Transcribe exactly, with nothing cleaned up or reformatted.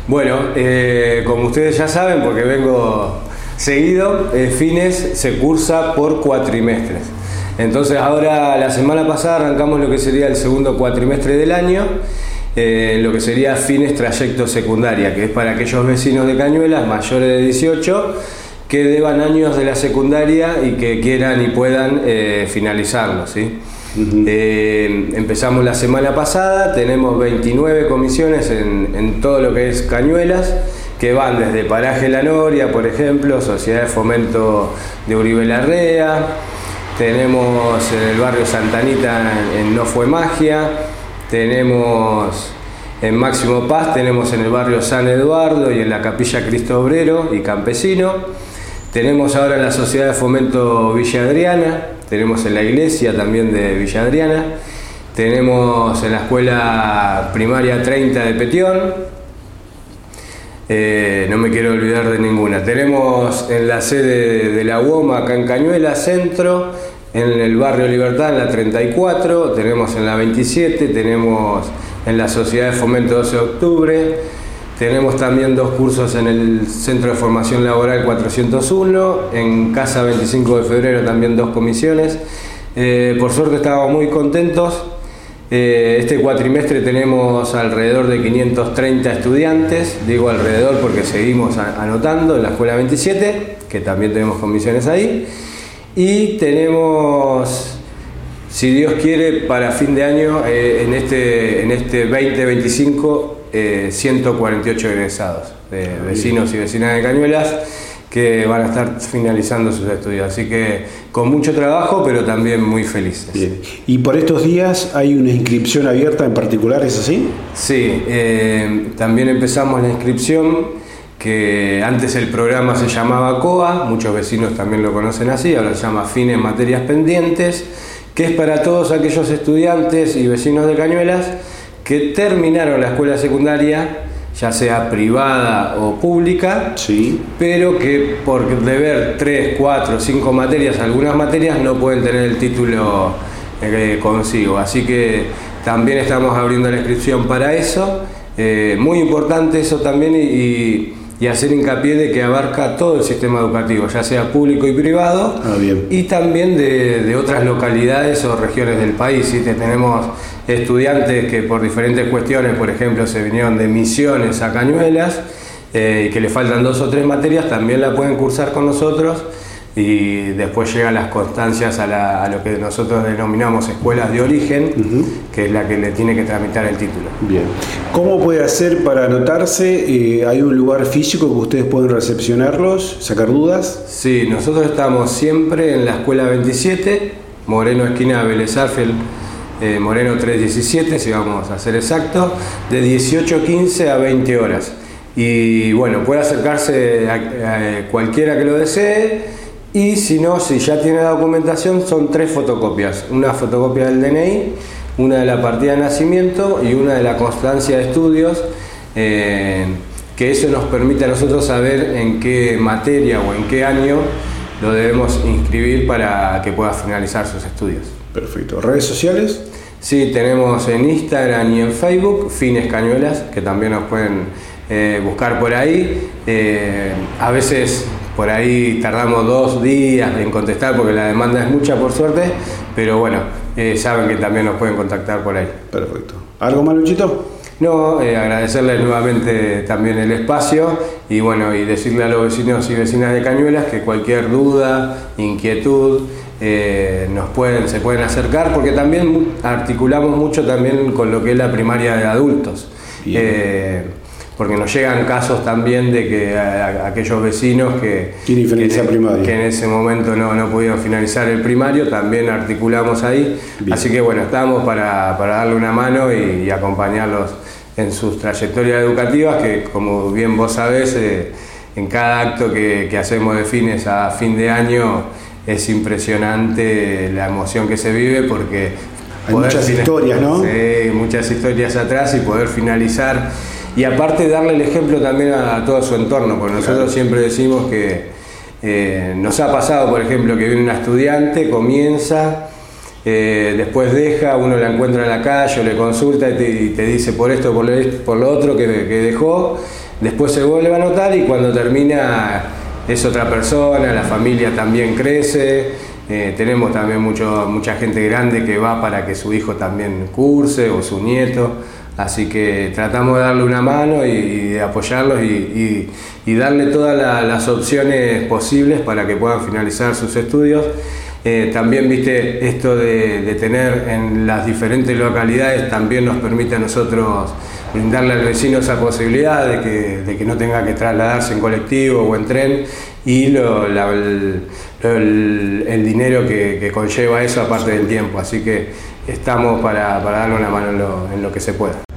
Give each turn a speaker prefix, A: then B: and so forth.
A: Bueno, eh, como ustedes ya saben, porque vengo seguido, eh, Fines se cursa por cuatrimestres. Entonces ahora, la semana pasada arrancamos lo que sería el segundo cuatrimestre del año, eh, lo que sería Fines Trayecto Secundaria, que es para aquellos vecinos de Cañuelas mayores de dieciocho que deban años de la secundaria y que quieran y puedan eh, finalizarlo, ¿sí? Uh-huh. Eh, empezamos la semana pasada, tenemos veintinueve comisiones en, en todo lo que es Cañuelas, que van desde Paraje La Noria, por ejemplo, Sociedad de Fomento de Uribe Larrea, tenemos en el barrio Santa Anita en, en No Fue Magia, tenemos en Máximo Paz, tenemos en el barrio San Eduardo y en la Capilla Cristo Obrero y Campesino. Tenemos ahora en la Sociedad de Fomento Villa Adriana, tenemos en la iglesia también de Villa Adriana, tenemos en la Escuela Primaria treinta de Petión, eh, no me quiero olvidar de ninguna. Tenemos en la sede de la U O M A acá en Cañuelas Centro, en el barrio Libertad en la treinta y cuatro, tenemos en la veintisiete, tenemos en la Sociedad de Fomento doce de octubre, tenemos también dos cursos en el Centro de Formación Laboral cuatrocientos uno, en Casa veinticinco de febrero también dos comisiones. Eh, por suerte estábamos muy contentos. Eh, este cuatrimestre tenemos alrededor de quinientos treinta estudiantes, digo alrededor porque seguimos a, anotando en la Escuela veintisiete, que también tenemos comisiones ahí, y tenemos, si Dios quiere, para fin de año, eh, en este, en este veinte veinticinco, Eh, ciento cuarenta y ocho egresados de vecinos y vecinas de Cañuelas que van a estar finalizando sus estudios, así que con mucho trabajo pero también muy felices.
B: Bien. ¿Y por estos días hay una inscripción abierta en particular, es así?
A: Sí, eh, también empezamos la inscripción, que antes el programa se llamaba C O A, muchos vecinos también lo conocen así, ahora se llama Fines Materias Pendientes, que es para todos aquellos estudiantes y vecinos de Cañuelas que terminaron la escuela secundaria, ya sea privada o pública,
B: sí,
A: pero que por deber tres, cuatro, cinco materias, algunas materias no pueden tener el título eh, consigo. Así que también estamos abriendo la inscripción para eso. Eh, muy importante eso también y, y, y hacer hincapié de que abarca todo el sistema educativo, ya sea público y privado,
B: ah, bien.
A: y también de, de otras localidades o regiones del país. ¿Sí? Tenemos estudiantes que por diferentes cuestiones, por ejemplo, se vinieron de Misiones a Cañuelas eh, y que le faltan dos o tres materias, también la pueden cursar con nosotros y después llegan las constancias a, la, a lo que nosotros denominamos escuelas de origen, uh-huh. que es la que le tiene que tramitar el título.
B: Bien. ¿Cómo puede hacer para anotarse? Eh, ¿Hay un lugar físico que ustedes pueden recepcionarlos, sacar dudas?
A: Sí, nosotros estamos siempre en la Escuela veintisiete, Moreno esquina Vélez Arfield, Eh, Moreno trescientos diecisiete, si vamos a ser exactos, de dieciocho quince a veinte horas. Y bueno, puede acercarse a, a cualquiera que lo desee, y si no, si ya tiene la documentación, son tres fotocopias: una fotocopia del D N I, una de la partida de nacimiento y una de la constancia de estudios, eh, que eso nos permite a nosotros saber en qué materia o en qué año lo debemos inscribir para que pueda finalizar sus estudios.
B: Perfecto. ¿Redes sociales?
A: Sí, tenemos en Instagram y en Facebook Fines Cañuelas, que también nos pueden eh, buscar por ahí. Eh, a veces por ahí tardamos dos días en contestar porque la demanda es mucha, por suerte, pero bueno, eh, saben que también nos pueden contactar por ahí.
B: Perfecto. ¿Algo más, Luchito?
A: No, eh, agradecerles nuevamente también el espacio y bueno, y decirle a los vecinos y vecinas de Cañuelas que cualquier duda, inquietud, eh, nos pueden, se pueden acercar, porque también articulamos mucho también con lo que es la primaria de adultos. Eh, porque nos llegan casos también de que a, a aquellos vecinos que,
B: que, en,
A: que en ese momento no, no pudieron finalizar el primario, también articulamos ahí. Bien. Así que bueno, estamos para, para darle una mano y, y acompañarlos en sus trayectorias educativas, que como bien vos sabés, eh, en cada acto que, que hacemos de Fines a fin de año es impresionante la emoción que se vive, porque
B: hay muchas historias, ¿no?
A: Sí, muchas historias atrás, y poder finalizar. Y aparte darle el ejemplo también a todo su entorno, porque nosotros claro. siempre decimos que eh, nos ha pasado, por ejemplo, que viene una estudiante, comienza, eh, después deja, uno la encuentra en la calle o le consulta y te, y te dice por esto, por lo, por lo otro que, que dejó, después se vuelve a anotar y cuando termina es otra persona, la familia también crece, eh, tenemos también mucho, mucha gente grande que va para que su hijo también curse o su nieto. Así que tratamos de darle una mano y, y de apoyarlos y, y, y darle todas la, las opciones posibles para que puedan finalizar sus estudios. Eh, también, viste, esto de, de tener en las diferentes localidades también nos permite a nosotros brindarle al vecino esa posibilidad de que, de que no tenga que trasladarse en colectivo o en tren y lo, la, el, el, el dinero que, que conlleva eso aparte del tiempo. Así que estamos para, para darle una mano en lo, en lo que se pueda.